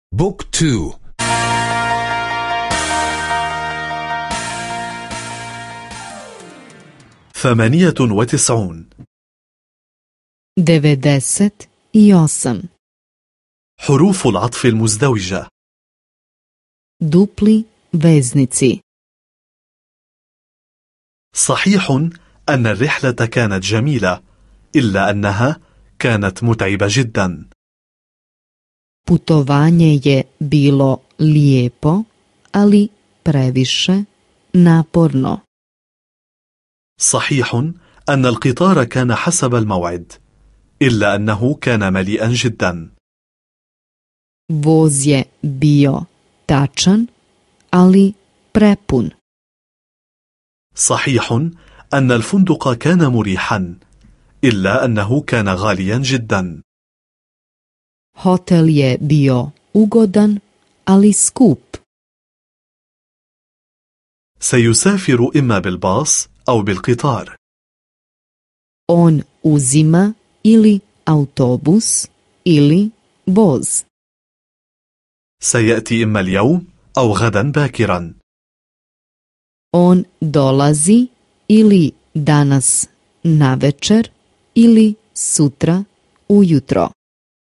بوك تو. 98. 98. حروف العطف المزدوجة. Dupli veznici. صحيح أن الرحلة كانت جميلة، إلا أنها كانت متعبة جدا. Putovanje je bilo lijepo, ali previše naporno. صحيح أن القطار كان حسب الموعد، إلا أنه كان مليئا جدا. Voz je bio tačan, ali prepun. صحيح أن الفندق كان مريحا، إلا أنه كان غاليا جدا. Hotel je bio ugodan, ali skup. سيسافر إما بالباص أو بالقطار. On uzima ili autobus ili voz. سيأتي إما اليوم أو غدا باكرا. On dolazi ili danas navečer ili sutra ujutro.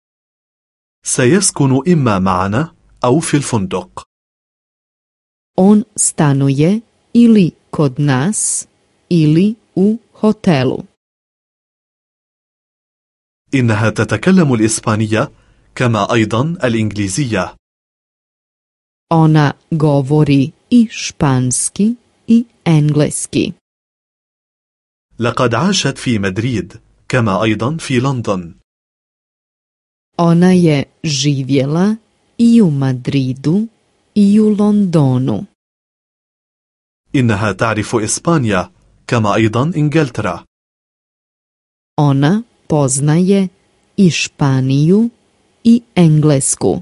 سيسكن إما معنا أو في الفندق. On stanuje ili kod nas ili u hotelu. إنها تتكلم الإسبانية كما أيضا الإنجليزية. Ona govori i španski i engleski. لقد عاشت في مدريد كما أيضا في لندن. Ona je živjela i u Madridu i u Londonu. إنها تعرف إسبانيا كما أيضا إنجلترا. Ona poznaje i Španiju i Englesku.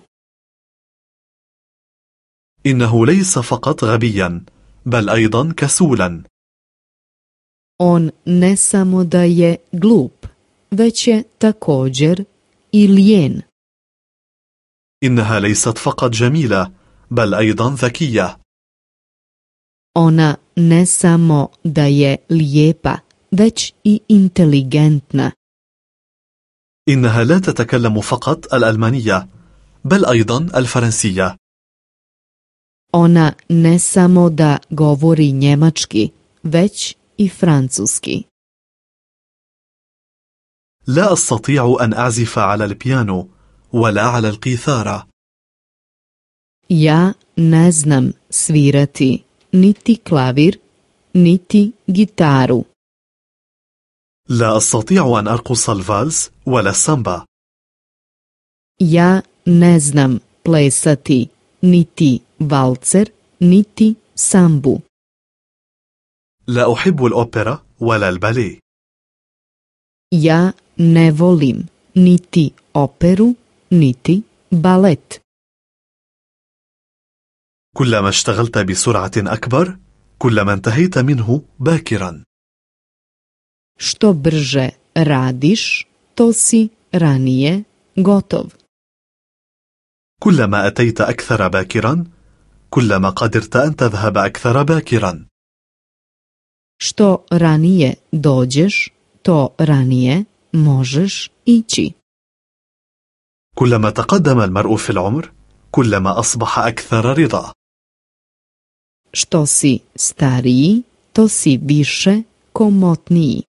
إنه ليس فقط غبيا، بل أيضا كسولا. On ne samo da je glup, već je također i lijen. إنها ليست فقط جميلة، بل أيضا ذكية. Ona ne samo da je lijepa, već i inteligentna. إنها لا تتكلم فقط الألمانية، بل أيضا الفرنسية. Ona ne samo da govori njemački, već i francuski. لا أستطيع أن أعزف على البيانو ولا على القيثارة. Ja ne znam svirati niti klavir, niti gitaru. لا أستطيع أن أرقص الفالس ولا السامبا. Ja ne znam plesati niti valcer, niti sambu. لا أحب الأوبرا ولا الباليه. Ja ne volim niti operu, niti balet. كلما اشتغلت بسرعة أكبر، كلما انتهيت منه باكرا. Što brže radiš, to si ranije gotov. كلما أتيت أكثر باكرا، كلما قدرت أن تذهب أكثر باكرا. Što ranije dođeš, to ranije možeš ići. كلما تقدم المرء في العمر، كلما أصبح أكثر رضا. Što si stariji, to si više komotniji.